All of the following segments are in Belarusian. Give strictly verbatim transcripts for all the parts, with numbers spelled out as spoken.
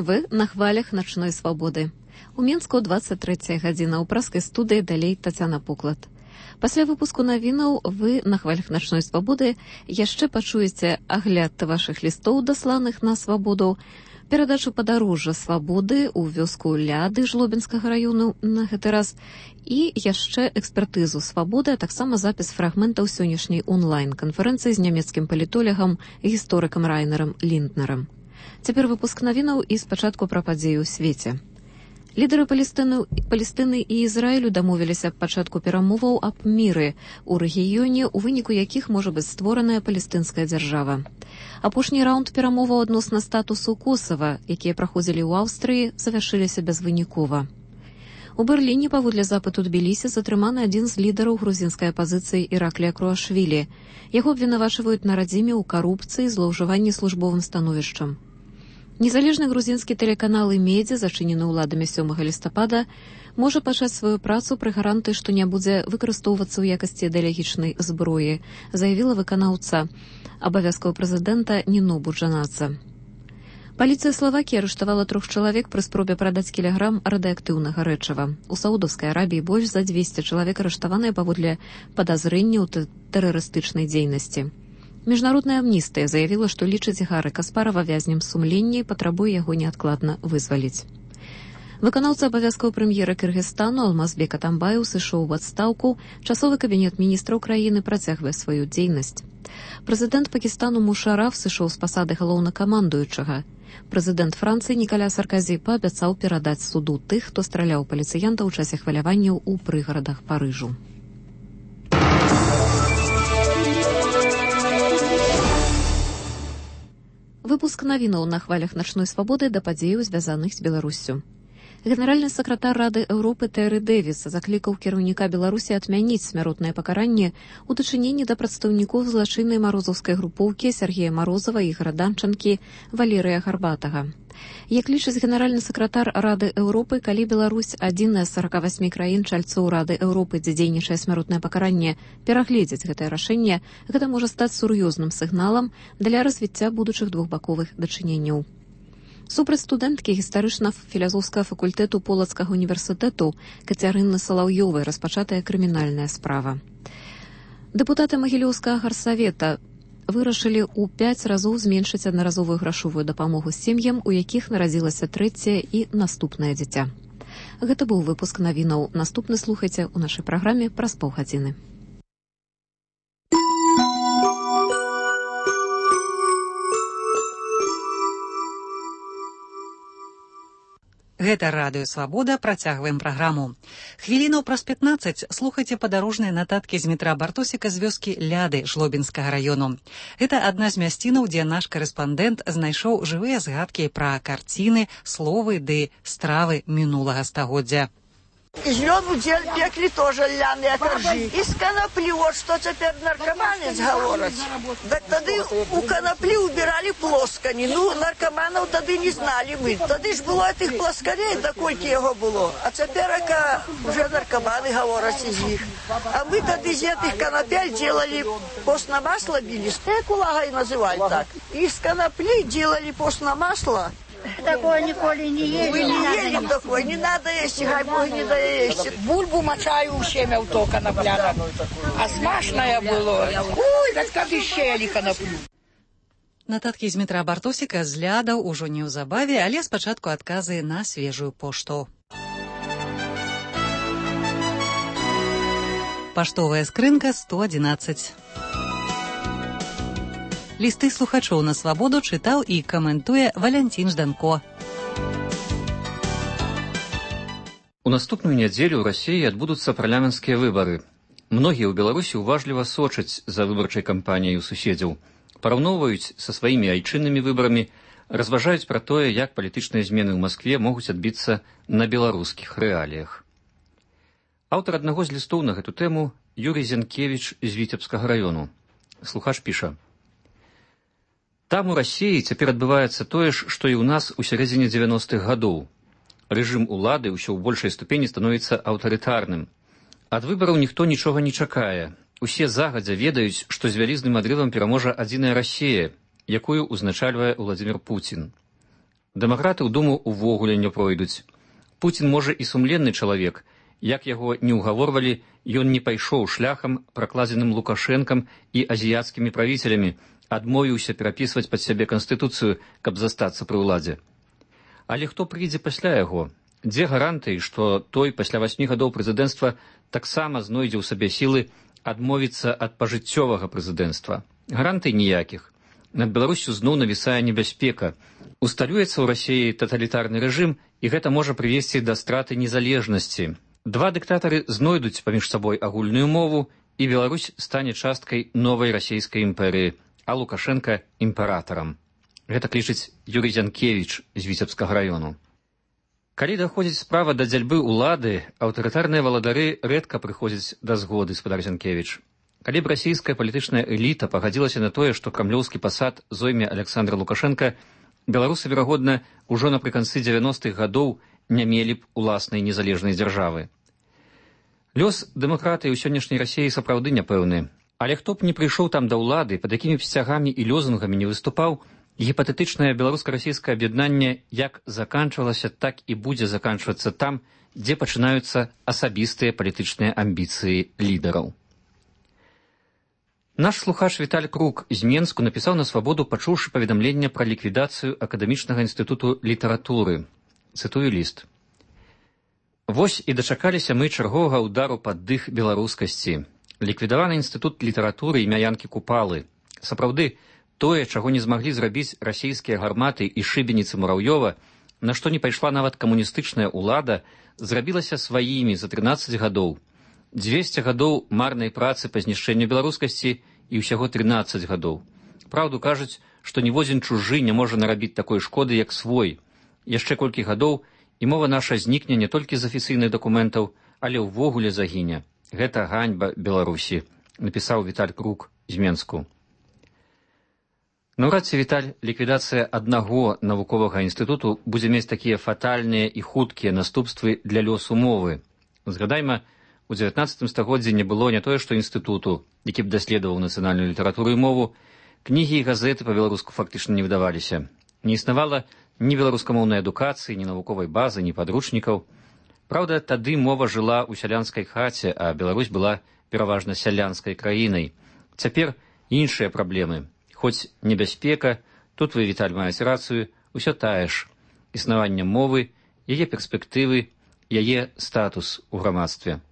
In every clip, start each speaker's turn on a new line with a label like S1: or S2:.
S1: Вы на хвалях начной свабоды. У Мінску двадцать третья гадзіна, у праскай студыі далей Тацяна Пуклад. Пасля выпуску навінаў вы на хвалях начной свабоды яшчэ пачуеце агляд вашых лістоў, дасланых на свабоду, перадачу падарожжа свабоды ў вёску Ляды Жлобінскага раёну на гэты раз і яшчэ экспертызу свабоды, а таксама запіс фрагментаў сённяшняй онлайн-канферэнцыі з нямецкім палітолягам, гісторыкам Райнерам Лінднерам. Цяпер выпуск навінаў і спачатку пра падзеі ў свеце. Лідары Палестыны, Палестыны і Ізраілю дамовіліся аб пачатку перамоваў аб міры ў рэгіёне, у выніку якіх можа быць створаная палестынская дзяржава. Апошні раунд перамоваў адносна статусу Косава, якія праходзілі ў Аўстрыі, завяршыліся безвынікова. У Берліне паводле запыту Тбілісі затрыманы адзін з лідараў грузінскай апазіцыі Іраклія Круашвілі. Яго абвінавачваюць на радзіме ў карупцыі і злоўжыванні службовым становішчам. Незалежны грузінскі тэлеканал «Медзя», зачынены ўладамі сёмага лістапада, можа пачаць сваю працу пры гарантыі, што не будзе выкарыстоўвацца ў якасці ідэалагічнай зброі, заявіла выканаўца абавязкаў прэзідэнта Ніно Буджанаца. Паліцыя Славакіі арыштавала трох чалавек пры спробе прадаць кілаграм радыеактыўнага рэчыва. У Саудаўскай Арабіі больш за дзвесце чалавек арыштаваныя паводле падазрэнняў ў тэрарыстычнай дзейнасці. Міжнародная амністыя заявіла, што лічыць Гары Каспарава вязнем сумлення і патрабуе яго неадкладна вызваліць. Выканаўца абавязкаў прэм'ера Кыргызстану Алмазбек Атамбаеў сышоў у адстаўку, часовы кабінет міністраў краіны працягвае сваю дзейнасць. Прэзідэнт Пакістану Мушараф сышоў з пасады галоўнакамандуючага. Прэзідэнт Францыі Нікаля Сарказі паабяцаў перадаць суду тых, хто страляў паліцыянта ў часе хваляванняў у прыгарадах Парыжу. Выпуск навінаў на хвалях начной свабоды да падзеяў, звязаных з Беларуссю. Генеральны сакратар Рады Еўропы Тэры Дэвіс заклікаў кіраўніка Беларусі адмяніць смяротнае пакаранне ў дачыненні да прадстаўнікоў злачыннай марозаўскай групоўкі Сергея Марозава і граданчанкі Валерыя Гарбатага. Як лічыць генеральны сакратар Рады Еўропы, калі Беларусь, адзіная з сорока восьми краін чальцоў Рады Еўропы, дзе дзейнічае смяротнае пакаранне, перагледзець гэтае рашэнне, гэта можа стаць сур'ёзным сігналам для развіцця будучых двухбаковых дачыненняў. Супраць студэнткі гістарычна-філазофскага факультэту Полацкага універсітэту Кацярыны Салаўёвай распачатая крымінальная справа. Дэпутаты Магілёўскага гарсавета вырашылі ў пяць разоў зменшыць аднаразовую грашовую дапамогу сем'ям, у якіх нарадзілася трэцяе і наступнае дзіця. Гэта быў выпуск навінаў. Наступны слухайце ў нашай праграме праз паўгадзіны.
S2: Гэта радыё «Свабода», працягваем праграму. Хвілінаў праз пятнаццаць слухайце падарожныя нататкі з Дмітра Бартосіка з вёскі Ляды Жлобінскага раёну. Гэта адна з мясцінаў, дзе наш карэспандэнт знайшоў жывыя згадкі пра карціны, словы ды стравы мінулага стагоддзя.
S3: Из лёну дель пекли тоже ляные коржи. Из конопли, вот что теперь наркоманец говорит. Так тогда у конопли убирали плоскани. Ну, наркоманов тогда не знали мы. Тогда ж было этих плоскарей, да кольки его было. А теперь уже наркоманы говорят из них. А мы тогда из этих конопель делали постное масло били. Спекулага и называли так. Из конопли делали постное масло.
S4: Такое николи не ели.
S3: Вы не ели такое, не надо есть, хай Бог не доесть.
S4: Бульбу мочаю у семя у то конопляна. А смачное было. Ой, так как еще ели коноплю.
S2: Нататкі з Дмітра Бартосіка з Лядаў ужо неўзабаве, але спачатку адказы на свежую пошту. Паштовая скрынка сто адзінаццаць. Лісты слухачоў на свабоду чытаў і каментуе Валянцін Жданко.
S5: У наступную нядзелю ў Расіі адбудуцца парламенцкія выбары. Многія ў Беларусі уважліва сочаць за выбарчай кампаніяй у суседзяў, параўноўваюць са сваімі айчыннымі выбарамі, разважаюць пра тое, як палітычныя змены ў Маскве могуць адбіцца на беларускіх рэаліях. Аўтар аднаго з лістоў на гэту тэму Юрій Зянкевіч з Віцебскага раёну. Слухач піша: «Там у Расіі цяпер адбываецца тое ж, што і ў нас у сярэдзіне дзевяностых гадоў. Рэжым улады ўсё ў большай ступені становіцца аўтарытарным. Ад выбараў ніхто нічога не чакае. Усе загадзя ведаюць, што з вялізным адрывам пераможа адзіная Расія, якую ўзначальвае Уладзімір Пуцін. Дэмакраты ў думу увогуле не пройдуць. Пуцін, можа, і сумленны чалавек. Як яго не ўгаворвалі, ён не пайшоў шляхам, пракладзеным Лукашэнкам і азіяцкімі правіцелямі, адмовіўся перапісваць пад сябе канстытуцыю, каб застацца пры ўладзе. Але хто прыйдзе пасля яго? Дзе гарантыі, што той пасля васьмі гадоў прэзідэнцтва таксама знойдзе ў сабе сілы адмовіцца ад пажыццёвага прэзідэнцтва? Гарантый ніякіх. Над Беларусю зноў навісае небяспека. Усталюецца ў Расіі таталітарны рэжым, і гэта можа прывесці да страты незалежнасці. Два дыктатары знойдуць паміж сабой агульную мову, і Беларусь стане часткай новай расійскай імперыі, а Лукашенка імператарам. Гэта клічыць Юрый Зянкевіч з Віцебскага раёну. Калі даходзіць справа да дзяльбы ўлады, аўтарытарныя валадары рэдка прыходзяць да згоды, спадар Зянкевіч. Калі б расійская палітычная эліта пагадзілася на тое, што крамлёўскі пасад зойме Александр Лукашенка, беларусы, верагодна, ужо напрыканцы дзевяностых гадоў не мелі б уласнай незалежнай дзяржавы. Лёс дэмакратыі ў сённяшняй Расіі сапраўды няпэўны. Але хто б не прыйшоў там да ўлады, пад якімі б сцягамі і лёзунгамі не выступаў, гіпатэтычнае беларуска-расійскае аб'яднанне як заканчвалася, так і будзе заканчвацца там, дзе пачынаюцца асабістыя палітычныя амбіцыі лідараў. Наш слухач Віталь Крук з Менску напісаў на Свабоду, пачуўшы паведамленне пра ліквідацыю Акадэмічнага інстытуту літаратуры. Цытую ліст. Вось і дачакаліся мы чарговага ўдару пад дых беларускасці. Ліквідаваны інстытут літаратуры імя Янкі Купалы. Сапраўды, тое, чаго не змаглі зрабіць расійскія гарматы і шыбеніцы Мураўёва, на што не пайшла нават камуністычная ўлада, зрабілася сваімі за трынаццаць гадоў. дзвесце гадоў марнай працы па знішчэнню беларускасці і ўсяго трынаццаць гадоў. Праўду кажуць, што ніводзін чужы не можа нарабіць такой шкоды, як свой. Яшчэ колькі гадоў, і мова наша знікне не толькі з афіцыйных дакументаў, але ўвогуле загіне. Гэта ганьба Беларусі, напісаў Віталь Крук з Менску. Наўрад ці, Віталь, ліквідацыя аднаго навуковага інстытуту будзе мець такія фатальныя і хуткія наступствы для лёсу мовы. Згадайма, у дзевятнаццатым стагоддзі не было не тое што інстытуту, які б даследаваў нацыянальную літаратуру і мову, кнігі і газеты па-беларуску фактычна не выдаваліся. Не існавала ні беларускамоўнай адукацыі, ні навуковай базы, ні падручнікаў. Праўда, тады мова жыла ў сялянскай хаце, а Беларусь была пераважна сялянскай краінай. Цяпер іншыя праблемы. Хоць небяспека, тут вы, Віталь, маеце рацыю, усё тае ж. Існаванне мовы, яе перспектывы, яе статус у грамадстве.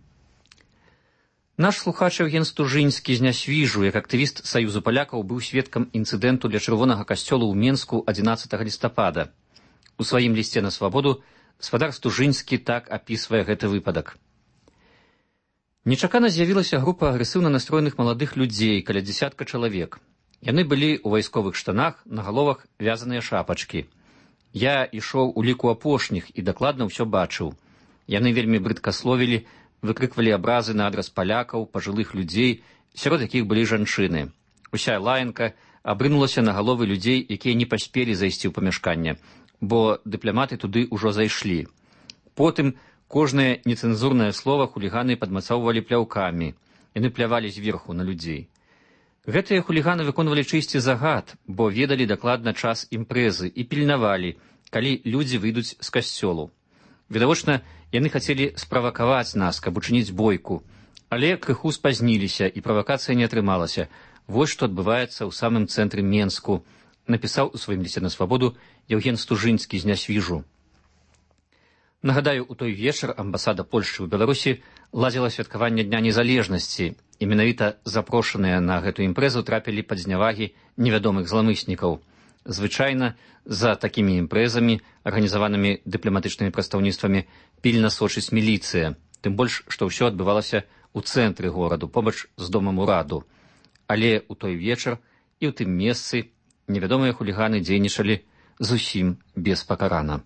S5: Наш слухач Евген Стужынскі з Нясвіжу, як актывіст Саюзу палякаў, быў сведкам інцыдэнту ля чырвонага касцёла ў Менску адзінаццатага лістапада. У сваім лісце на Свабоду спадар Стужынскі так апісвае гэты выпадак. Нечакана з'явілася група агрэсыўна настроеных маладых людзей, каля дзясятка чалавек. Яны былі ў вайсковых штанах, на галовах вязаныя шапачкі. Я ішоў у ліку апошніх і дакладна ўсё бачыў. Яны вельмі брыдка словілі, выкрыквалі абразы на адрас палякаў, пажылых людзей, сярод якіх былі жанчыны. Уся лаянка абрынулася на галовы людзей, якія не паспелі зайсці ў памяшканне, бо дыпламаты туды ўжо зайшлі. Потым кожнае нецэнзурнае слова хуліганы падмацоўвалі пляўкамі. Яны плявалі зверху на людзей. Гэтыя хуліганы выконвалі чыйсьці загад, бо ведалі дакладна час імпрэзы і пільнавалі, калі людзі выйдуць з касцёлу. Відавочна, яны хацелі справакаваць нас, каб учыніць бойку, але крыху спазніліся, і правакацыя не атрымалася. Вось што адбываецца ў самым цэнтры Менску, напісаў у сваім лісце на Свабоду Евген Стужынскі з Нясвіжу. Нагадаю, у той вечар амбасада Польшчы ў Беларусі ладзіла святкаванне Дня незалежнасці, і менавіта запрошаныя на гэту імпрэзу трапілі пад знявагі невядомых зламыснікаў. Звычайна, за такімі імпрэзамі, арганізаванымі дыпламатычнымі прадстаўніцтвамі, пільна сочыць міліцыя, тым больш, што ўсё адбывалася ў цэнтры гораду, побач з домам ураду. Але ў той вечар і ў тым месцы невядомыя хуліганы дзейнічалі зусім беспакарана.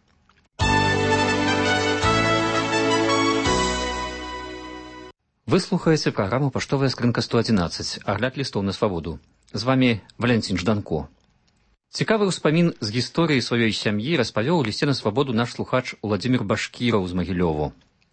S5: Вы слухаеце праграму «Паштовая скрынка сто адзінаццаць», агляд лістоў на Свабоду. З вамі Валянцін Жданко. Цікавы ўспамін з гісторыі сваёй сям'і распавёў у лісце на Свабоду наш слухач Уладзімір Башкіраў з Магілёву.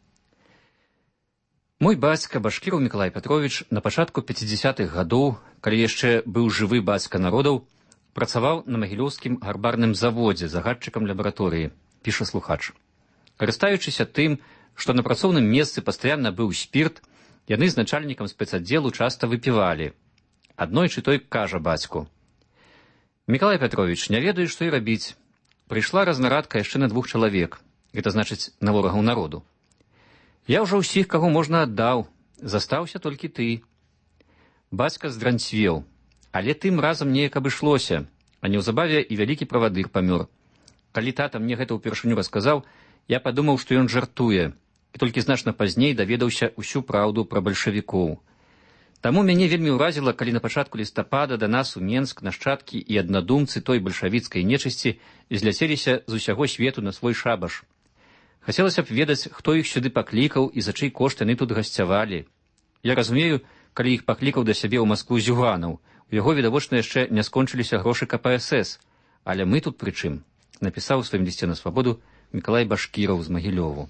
S5: Мой бацька Башкіраў Мікалай Пятровіч на пачатку пяцідзясятых гадоў, калі яшчэ быў жывы бацька народаў, Працаваў на магілёўскім гарбарным заводзе загадчыкам лабараторыі, піша слухач. Карыстаючыся тым, што на працоўным месцы пастаянна быў спірт, яны з начальнікам спецаддзелу часта выпівалі. Аднойчы той кажа бацьку: «Мікалай Пятровіч, не ведаю, што і рабіць. Прыйшла разнарадка яшчэ на двух чалавек, гэта значыць на ворагаў народу. Я ўжо ўсіх, каго можна, аддаў, застаўся толькі ты». Бацька здранцвеў, але тым разам неяк абышлося, а неўзабаве і вялікі правадыр памёр. Калі тата мне гэта ўпершыню расказаў, я падумаў, што ён жартуе, і толькі значна пазней даведаўся ўсю праўду пра бальшавікоў. Таму мяне вельмі ўразіла, калі на пачатку лістапада да нас у Менск нашчадкі і аднадумцы той бальшавіцкай нечысці зляцеліся з усяго свету на свой шабаш. Хацелася б ведаць, хто іх сюды паклікаў і за чый кошт яны тут гасцявалі. Я разумею, калі іх паклікаў да сябе ў Маскву Зюганаў, у яго відавочна яшчэ не скончыліся грошы ка пэ эс эс, але мы тут пры чым, напісаў у сваім лісце на свабоду Мікалай Башкіраў з Магілёву.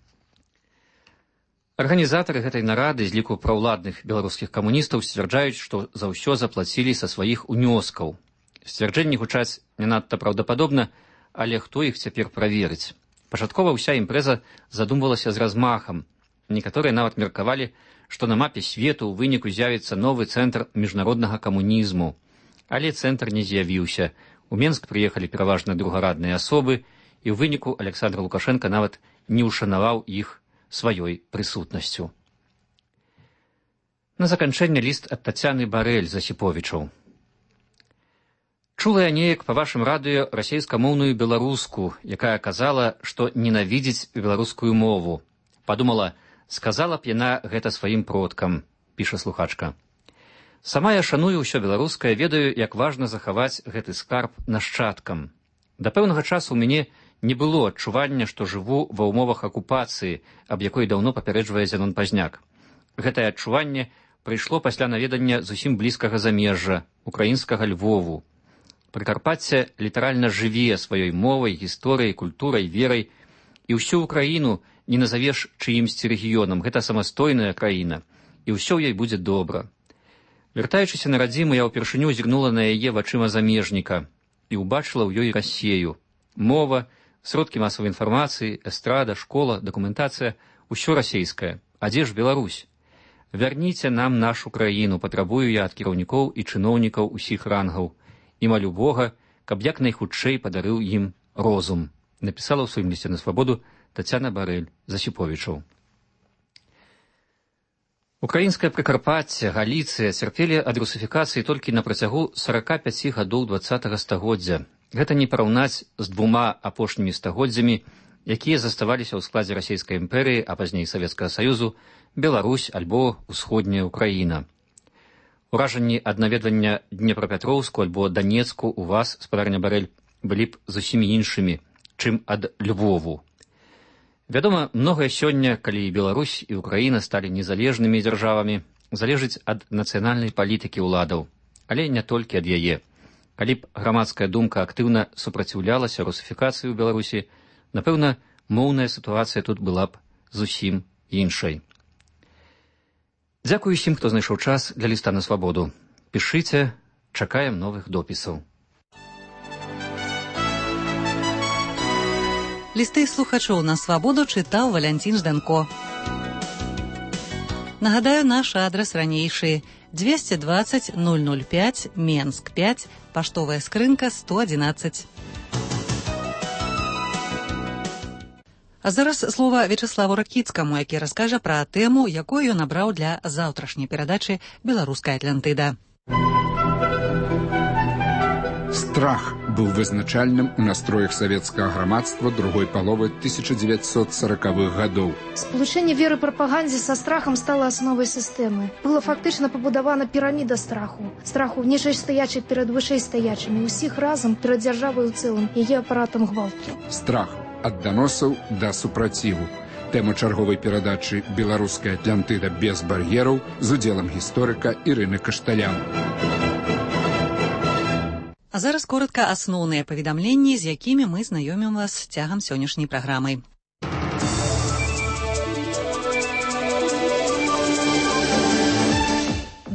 S5: Арганізатары гэтай нарады з ліку праўладных беларускіх камуністаў сцвярджаюць, што за ўсё заплацілі са сваіх унёскаў. Сцвярджэнні гучаць не надта праўдападобна, але хто іх цяпер праверыць? Пачаткова ўся імпрэза задумвалася з размахам. Некаторыя нават меркавалі, што на мапе свету ў выніку з'явіцца новы цэнтр міжнароднага камунізму. Але цэнтр не з'явіўся. У Менск прыехалі пераважна другарадныя асобы, і ў выніку Аляксандр Лукашенка нават не ўшанаваў іх сваёй прысутнасцю. На заканчэнне ліст ад Тацяны Барэль з Асіповічаў. Чула я неяк па вашым радыё расейскамоўную беларуску, якая казала, што ненавідзіць беларускую мову. Падумала, сказала б яна гэта сваім продкам, піша слухачка. Сама я шаную ўсё беларускае, ведаю, як важна захаваць гэты скарб нашчадкам. Да пэўнага часу ў мяне не было адчування, што жыву ва ўмовах акупацыі, аб якой даўно папярэджвае Зянон Пазняк. Гэтае адчуванне прыйшло пасля наведання зусім блізкага замежжа, украінскага Львову. Прыкарпацце літаральна жыве сваёй мовай, гісторыяй, культурай, верай, і ўсю Украіну не назавеш чыімсьці рэгіёнам, гэта самастойная краіна, і ўсё ў ёй будзе добра. Вяртаючыся на радзіму, я ўпершыню зірнула на яе вачыма замежніка і ўбачыла ў ёй Расею. Мова, сродкі масавай інфармацыі, эстрада, школа, дакументацыя — усё расейскае. А дзе ж Беларусь? Вярніце нам нашу краіну, патрабую я ад кіраўнікоў і чыноўнікаў усіх рангаў. І малю Бога, каб як найхутчэй падарыў ім розум, напісала ў сваім лісце на свабоду Тацяна Барэль з Асіповічаў. Украінскае Прыкарпацце, Галіцыя цярпелі ад русіфікацыі толькі на працягу сарака пяці гадоў дваццатага стагоддзя. Гэта не параўнаць з двума апошнімі стагоддзямі, якія заставаліся ў складзе Расейскай імперыі, а пазней Савецкага Саюзу, Беларусь альбо Усходняя Украіна. Уражанні ад наведвання Днепрапятроўску альбо Данецку у вас, спадарня Барэль, былі б зусім іншымі, чым ад Львову. Вядома, многае сёння, калі і Беларусь, і Украіна сталі незалежнымі дзяржавамі, залежыць ад нацыянальнай палітыкі ўладаў, але не толькі ад яе. Калі б грамадская думка актыўна супраціўлялася русіфікацыі ў Беларусі, напэўна, моўная сітуацыя тут была б зусім іншай. Дзякую усім, хто знайшоў час для ліста на свабоду. Пішыце, чакаем новых допісаў.
S2: Лісты слухачоў на свабоду чытаў Валянцін Жданко. Нагадаю, наш адрас ранейшы — двести двадцать ноль ноль пять, Менск пять, паштовая скрынка сто одиннадцать. А зараз слова Вячеславу Ракіцкаму, які раскажа пра тэму, якую ён абраў для заўтрашняй перадачы «Беларуская Атлантыда».
S6: Страх быў вызначальным у настроях савецкага грамадства другой паловы тысяча девятьсот сороковых гадоў.
S7: Сполучэнне веры прапагандзе са страхам стала асновай сістэмы. Была фактычна пабудавана піраміда страху. Страху ніжэйстаячы перад вышэйстаячымі, усіх разам перад дзяржавай у цэлым, яе апаратам гвалту.
S6: Страх ад даносаў да супраціву. Тэма чарговай перадачы «Беларуская Атлантыда без бар'ераў» з удзелам гісторыка Ірыны Кашталян.
S2: А зараз коротка асноўныя паведамленні, з якімі мы знаёмім вас цягам сённяшняй праграмы.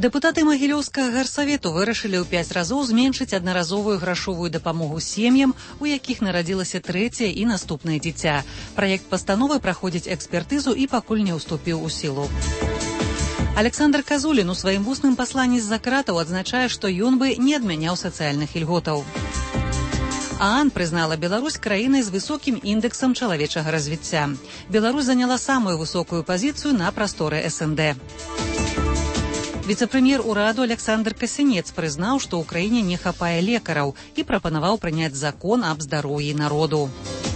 S2: Дэпутаты Магілёўскага гарсавету вырашылі ў пяць разоў зменшыць аднаразовую грашовую дапамогу сем'ям, у якіх нарадзілася трэцяе і наступнае дзіця. Праект пастановы праходзіць экспертызу і пакуль не ўступіў у сілу. Александр Казулін у сваім вусным пасланні з-за кратаў адзначае, што ён бы не адмяняў сацыяльных ільготаў. ААН прызнала Беларусь краінай з высокім індэксам чалавечага развіцця. Беларусь заняла самую высокую пазіцыю на прасторы эс эн дэ. Віцэ-прэм'ер ураду Александр Касінец прызнаў, што ў краіне не хапае лекараў і прапанаваў прыняць закон аб здароўі народу.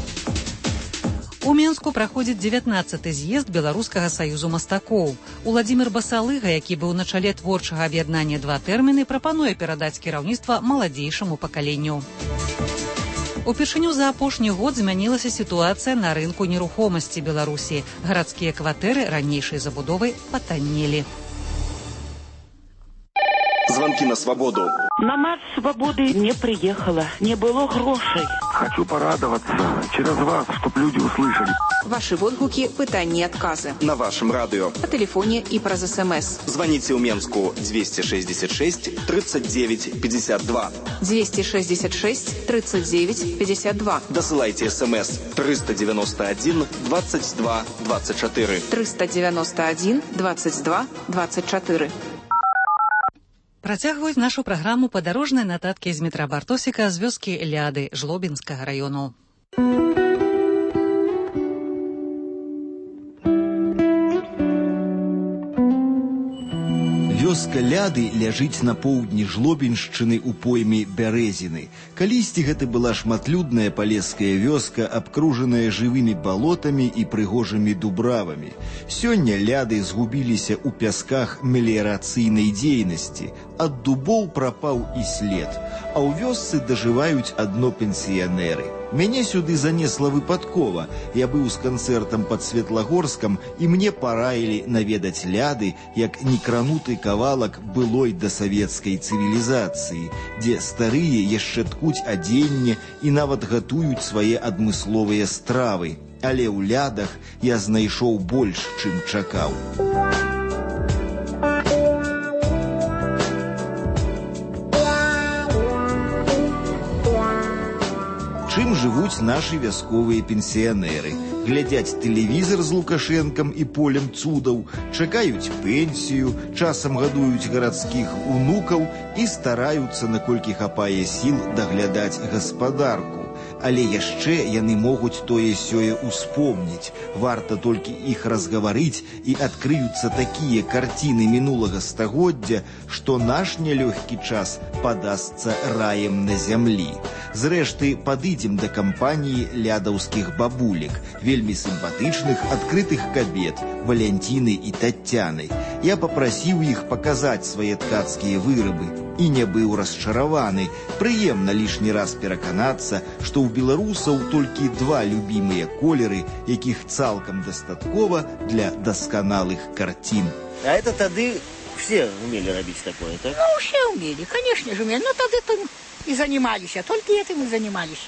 S2: У Менску праходзіць дзевятнаццаты з'езд Беларускага саюзу мастакоў. Уладзімір Басалыга, які быў на чале творчага аб'яднання «Два тэрміны», прапануе перадаць кіраўніцтва маладзейшаму пакаленню. Упершыню за апошні год змянілася сітуацыя на рынку нерухомасці Беларусі. Гарадскія кватэры ранейшай забудовы патаннелі.
S8: Звонки на свободу.
S9: На марш свободы не приехала, не было грошей.
S10: Хочу порадоваться через вас, чтоб люди услышали.
S11: Ваши водгуки, пытания и отказы.
S8: На вашем радио.
S11: По телефоне и про СМС.
S8: Звоните у Менску двести шестьдесят шесть тридцать девять пятьдесят два.
S11: двести шестьдесят шесть тридцать девять пятьдесят два.
S8: Досылайте СМС триста девяносто один двадцать два двадцать четыре.
S11: триста девяносто один двадцать два двадцать четыре.
S2: Працягваюць нашу праграму падарожныя нататкі з метра Бартосіка з вёскі Ляды Жлобінскага раёну.
S12: Вёска Ляды ляжыць на поўдні Жлобіншчыны ў пойме Бярэзіны. Калісьці гэта была шматлюдная палеская вёска, абкружаная жывымі балотамі і прыгожымі дубравамі. Сёння Ляды згубіліся ў пясках меліярацыйнай дзейнасці. Ад дубоў прапаў і след, а ў вёсцы дажываюць адно пенсіянеры. Мяне сюды занесла выпадкова. Я быў з канцэртам пад Светлагорскам, і мне параілі наведаць Ляды як некрануты кавалак былой дасавецкай цывілізацыі, дзе старыя яшчэ ткуць адзенне і нават гатуюць свае адмысловыя стравы. Але ў Лядах я знайшоў больш, чым чакаў. Чым жывуць нашы вясковыя пенсіянеры? Глядзяць тэлевізор з Лукашэнкам і полем цудаў, чакаюць пенсію, часам гадуюць гарадскіх унукаў і стараюцца, наколькі хапае сіл, даглядаць гаспадарку. Але яшчэ яны могуць тое-сёе успомніць. Варта толькі іх разгаварыць, і адкрыюцца такія карціны мінулага стагоддзя, што наш нялёгкі час падасца раем на зямлі. Зрэшты, падыдзем да кампаніі лядаўскіх бабулек, вельмі сімпатычных, адкрытых кабет, Валянціны і Таццяны. Я папрасіў іх паказаць свае ткацкія вырабы і не быў расчараваны. Прыемна лішні раз пераканацца, што ў беларусаў толькі два любімыя колеры, якіх цалкам дастаткова для дасканалых карцін.
S13: А это тады все умели рабіць такое, так?
S4: Ну, все умели, конечно же умели. Но тады-то и занимались, только этим и занимались.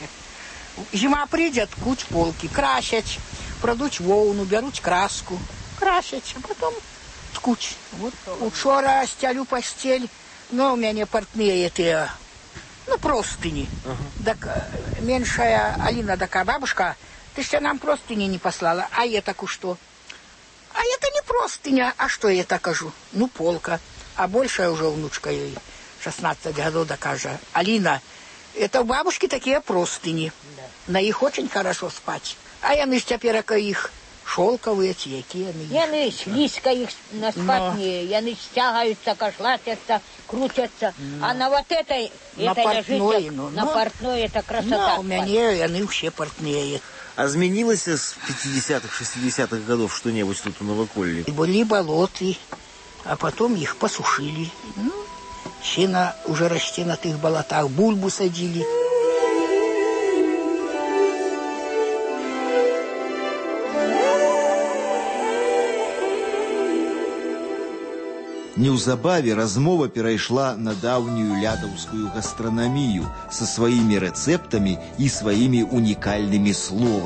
S4: Зима придет, ткуть полки, красять, продуть волну, беруть краску, красять, а потом ткуть. Вот учора стелю постель, но у меня портные эти, ну, простыни. Uh-huh. Так меньшая Алина такая, бабушка, ты что нам простыни не послала? А я так что? А это не простыня, а что я так кажу? Ну, полка. А большая уже внучка ей, шестнадцать годов, докажа. Алина, это у бабушки такие простыни. Да. На их очень хорошо спать. А я ж теперь их шелковые, якие.
S14: Яны слизко их на спатные, яны стягаются, кашлатятся, крутятся. Но. А на вот этой,
S4: на
S14: это
S4: портной,
S14: лежит,
S4: ну,
S14: на
S4: ну,
S14: портной, это красота.
S4: Ну, у меня яны все портные.
S13: А змянілася з пятидесятых, шестидесятых годов что-нибудь тут у Новоколлі?
S4: Были болоты, а потом их посушили. Ну, сено уже расти на тых болотах, бульбу садили.
S12: Неўзабаве размова перайшла на даўнюю лядаўскую гастранамію са сваімі рэцэптамі і сваімі унікальнымі словамі.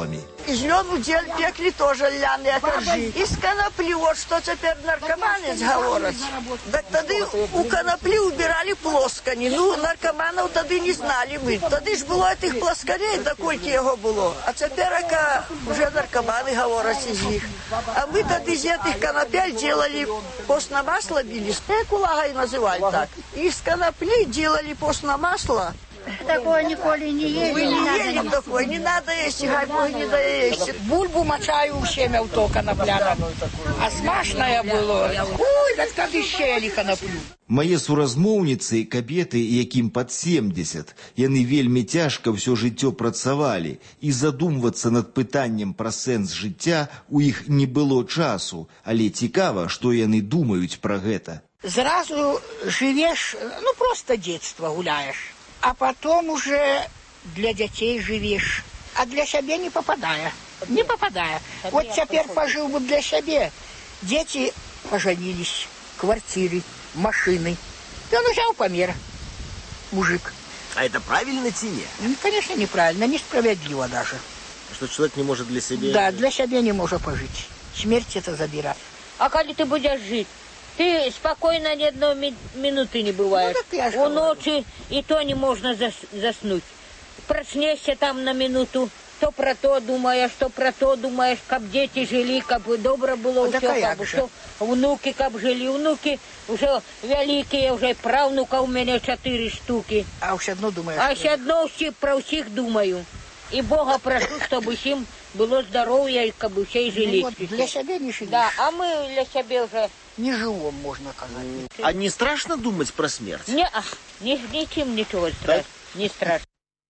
S3: Из льону дель пекли тоже ляные коржи. Из конопли, вот что теперь наркоманец говорит. Так тогда у конопли убирали плоскани. Ну, наркоманов тогда не знали мы. Тогда ж было этих плоскарей, да кольки его было. А теперь уже наркоманы говорят из них. А мы тогда из этих конопель делали постное масло били. Кулага и называли так. Из конопли делали постное масло.
S14: Такое николи не ели.
S3: Вы не ели такое, не надо есть, хай Бог не доесть.
S4: Бульбу мочаю у щемя в то конопляна. А смачное было. Ой, так тады щели коноплю.
S12: Мае суразмоўніцы, кабеты, якім пад семдзесят, яны вельмі цяжка ўсё жыццё працавалі, і задумвацца над пытаннем пра сэнс жыцця у іх не было часу, але цікава, што яны думаюць пра гэта.
S4: Зразу живешь, ну просто детство гуляешь. А потом уже для детей живешь, а для себя не попадая, не попадая. Вот теперь пожил бы для себя. Дети поженились, квартиры, машины. И он взял помер, мужик.
S13: А это правильно тебе?
S4: Ну, конечно, неправильно, несправедливо даже.
S13: Что человек не может для себя...
S4: Да, для себя не может пожить. Смерть это забирает.
S14: А когда ты будешь жить? Ты спокойно ни одной ми- минуты не бываешь. Ну, у ночи и то не можно зас- заснуть. Проснешься там на минуту, то про то думаешь, то про то думаешь, как дети жили, как бы добро было
S4: вот
S14: все, как бы что, внуки как жили, внуки уже великие, уже правнука у меня четыре штуки.
S4: А все одно думаешь?
S14: А все одно про всех думаю. И Бога прошу, чтобы всем было здоровье, и как бы все жили.
S4: Ну, вот для себя не живешь.
S14: Да, а мы для себя уже...
S4: Не живем, можно сказать.
S13: А не страшно думать про смерть?
S14: Не, а, ни, ничем ничего страшного. Не страшно.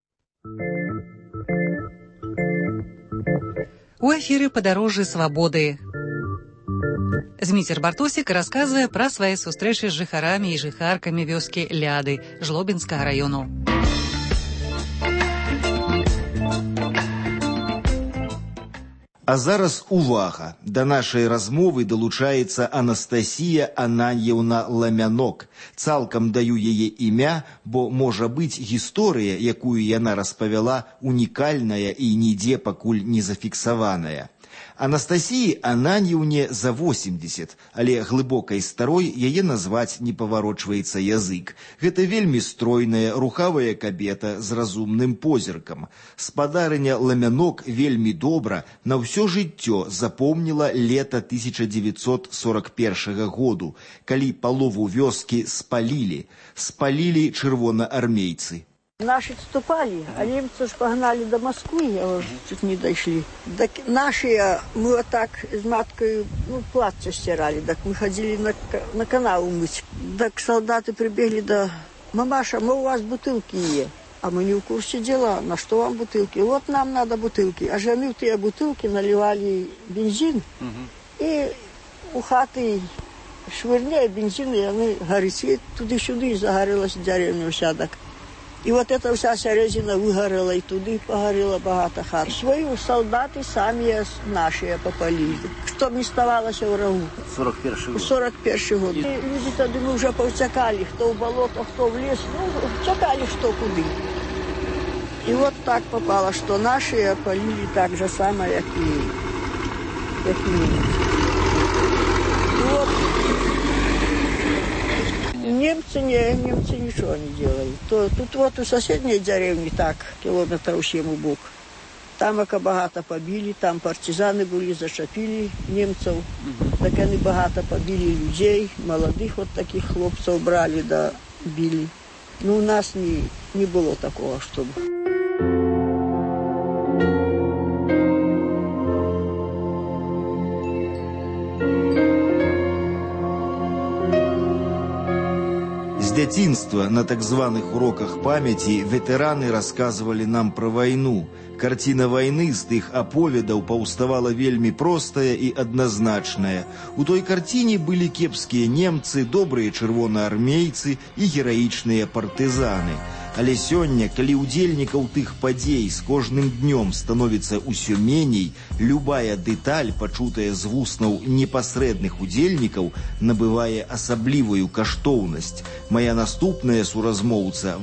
S2: У эфіры падарожжы свабоды. Зміцер Бартосік расказвае пра свае сустрэчы з жыхарамі і жыхаркамі вёскі Ляды Жлобінскага раёну.
S12: А зараз увага! Да нашай размовы далучаецца Анастасія Ананьеўна Ламянок. Цалкам даю яе імя, бо, можа быць, гісторыя, якую яна распавяла, унікальная і нідзе пакуль не зафіксаваная. Анастасіі Ананьеўне за восемьдесят, але глыбокай старой яе назваць не паварочваецца язык. Гэта вельмі стройная, рухавая кабета з разумным позіркам. Спадарыня Ламянок вельмі добра на ўсё жыццё запомніла лета тысяча девятьсот сорок первого году, калі палову вёскі спалілі. Спалілі чырвонаармейцы.
S3: Наши отступали, а немцы ж погнали до Москвы, а уже чуть не дошли. Так наши, мы вот так с маткой, ну, платье стирали, так мы ходили на, на канал мыть. Так солдаты прибегли, да, мамаша, мы у вас бутылки есть. А мы не в курсе дела, на что вам бутылки? Вот нам надо бутылки. А же мы в те бутылки наливали бензин, угу. И у хаты швырняли бензин, и они горят, туды-сюды загорелась деревня вся так. И вот эта вся середина выгорела, и туды погорело богато хат. Свою солдаты сами наши попалили. Что не оставалось врагу.
S13: сорок первый год.
S3: сорок первый год. И люди тогда мы уже повтекали, кто в болото, кто в лес. Ну, чекали, что куды. И вот так попало, что наши полили так же самое, как и, как и немцы. И вот немцы, не, немцы ничего не делали. То, тут вот у соседней деревни так, километров семь у бок. Там ока богато побили, там партизаны были, зачепили немцев. Так они богато побили людей, молодых вот таких хлопцев брали, да били. Ну, у нас не, не было такого, чтобы...
S12: З дзяцінства на так званых уроках памяці ветэраны расказвалі нам пра вайну. Карціна вайны з тых аповедаў паўставала вельмі простая і адназначная. У той карціне былі кепскія немцы, добрыя чырвонаармейцы і гераічныя партызаны. Але сёння, калі удзельнікаў тых падзей з кожным днём становіцца ўсё меней, любая дэталь, пачутая з вуснаў непасрэдных удзельнікаў, набывае асаблівую каштоўнасць. Моя наступная суразмоўца,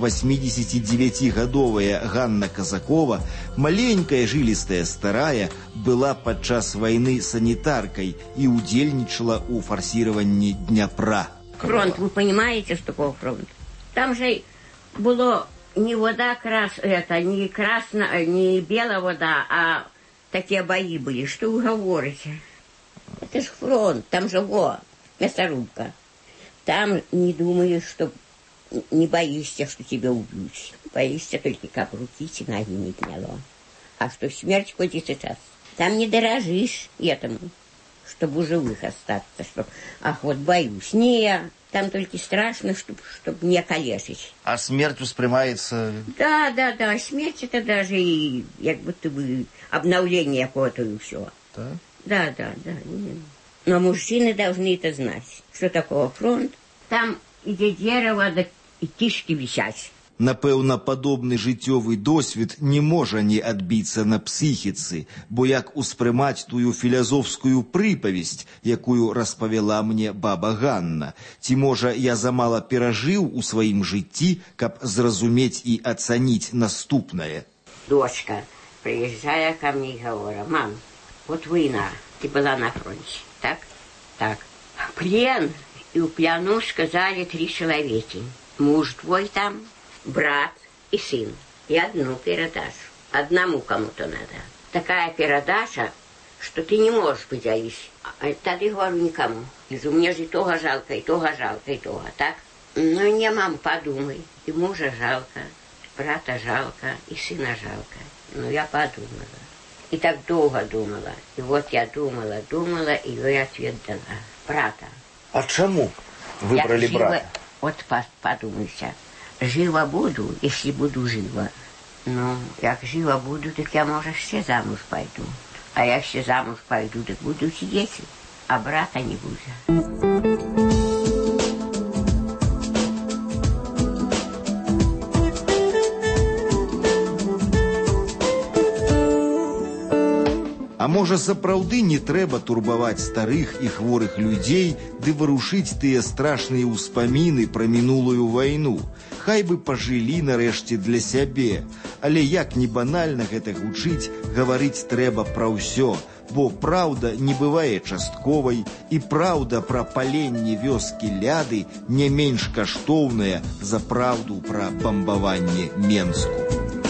S12: восьмидесятидевятигадовая Ганна Казакова, маленькая жылістая старая, была падчас вайны санітаркай і удзельнічала ў фарсіраванні Дняпра.
S15: Фронт, вы понимаете, что такое фронт? Там же было не вода крас, это, не красная, не белая вода, а такие бои были. Что вы говорите? Это же фронт, там же во, мясорубка. Там не думаешь, что не боишься, что тебя убьют. Боишься только, как руки и ноги не гняло. А что смерть хоть и сейчас. Там не дорожишь этому, чтобы у живых остаться. Что, ах, вот боюсь. Не, там только страшно, чтобы чтоб не калечить.
S13: А смерть воспринимается...
S15: Да, да, да. Смерть это даже и как будто бы обновление какое-то и все.
S13: Да?
S15: Да, да, да. Но мужчины должны это знать. Что такое фронт? Там иде дерево, да и тишки висять.
S12: Напэўна, падобны жыццёвы досвед не можа не адбіцца на псіхіцы, бо як успрымаць тую філазофскую прыпавесць, якую распавяла мне баба Ганна? Ці, можа, я замала перажыў у сваім жыцці, каб зразумець і ацаніць наступнае?
S15: Дочка, приезжая ко мне и говорит: мам, вот война, ты была на фронте, так? Так. Плен, и у плену сказали три человека. Муж твой там, брат и сын. И одну передачу. Одному кому-то надо. Такая передача, что ты не можешь поделить. А тогда говорю никому. Вижу, мне же того жалко, и того жалко, и того, так? Ну, не, мам, подумай. И мужа жалко, брата жалко, и сына жалко. Ну, я подумала. И так долго думала. И вот я думала, думала, и ей ответ дала. Брата.
S13: А чему выбрали
S15: я
S13: брата?
S15: Жива, вот подумайся. Жива буду, если буду жива. Ну, як жива буду, так я, может, все замуж пойду. А я все замуж пойду, так буду сидеть, а брата не будет.
S12: А можа, сапраўды не трэба турбаваць старых і хворых людзей ды варушыць тыя страшныя ўспаміны пра мінулую вайну. Хай бы пажылі нарэшце для сябе. Але як не банальна гэта гучыць, гаварыць трэба пра ўсё, бо праўда не бывае частковай, і праўда пра паленне вёскі Ляды не менш каштоўная за праўду пра бамбаванне Менску.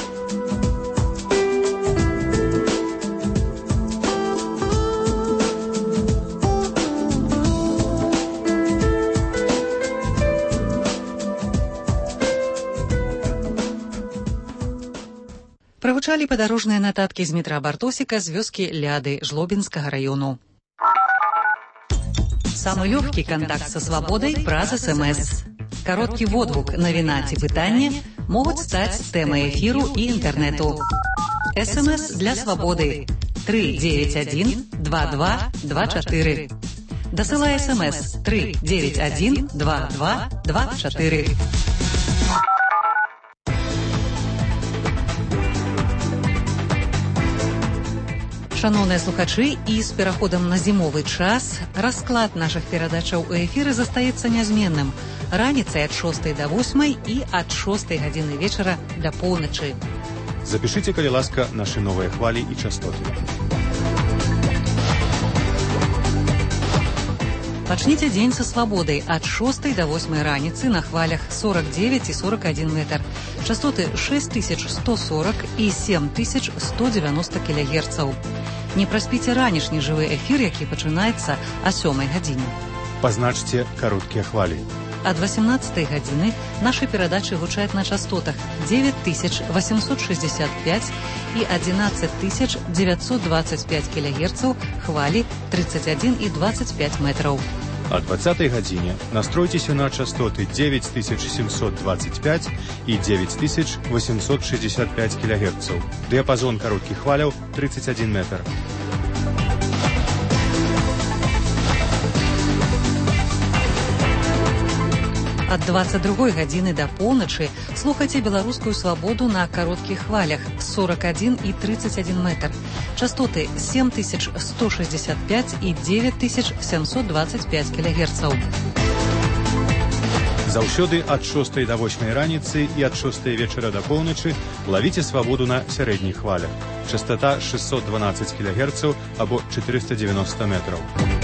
S2: Прагучалі падарожныя нататкі з Дмітра Бартосіка з вёскі Ляды Жлобінскага раёну. Самы лёгкі кантакт са свабодай праз эс эм эс. Кароткі водгук, навіна ці пытанне могуць стаць тэмай эфіру і інтэрнэту. эс эм эс для свабоды три девять один два два два четыре. Дасылай эс эм эс три девять один два два два четыре. Шановныя слухачы, і з пераходам на зімовы час расклад нашых перадачаў у эфіры застаецца нязменным. Раніцай ад шостай да восьмай і ад шостай гадзіны вечара да поўначы.
S16: Запішыце, калі ласка, нашы новыя хвалі і частоты.
S2: Пачніце дзень са свабодай ад шостай да восьмай раніцы на хвалях сорок девять і сорок один метр. Частоты шесть тысяч сто сорок і семь тысяч сто девяносто кілогерцаў. Не праспіце ранішні жывы эфір, які пачынаецца о сёмай гадзіне.
S16: Пазначце кароткія хвалі.
S2: Ад восемнадцатай гадзіны нашы перадачы гучаць на частотах девять тысяч восемьсот шестьдесят пять і одиннадцать тысяч девятьсот двадцать пять кілогерцаў, хвалі тридцать один і двадцать пять метраў.
S16: О двадцатай гадзіне настройцеся на частоты девять тысяч семьсот двадцать пять и девять тысяч восемьсот шестьдесят пять килогерцев. Диапазон коротких хваляў тридцать один метр.
S2: Ад дваццаць другой гадзіны да поўначы слухайце беларускую свабоду на кароткіх хвалях сорок один і тридцать один метр. Частоты семь тысяч сто шестьдесят пять і девять тысяч семьсот двадцать пять килогерцаў.
S16: Заўсёды ад шостай да восьмай раніцы і ад шостай вечара да поўначы лавіце свабоду на сярэдніх хвалях. Частота шестьсот двенадцать килогерцаў або четыреста девяносто метров.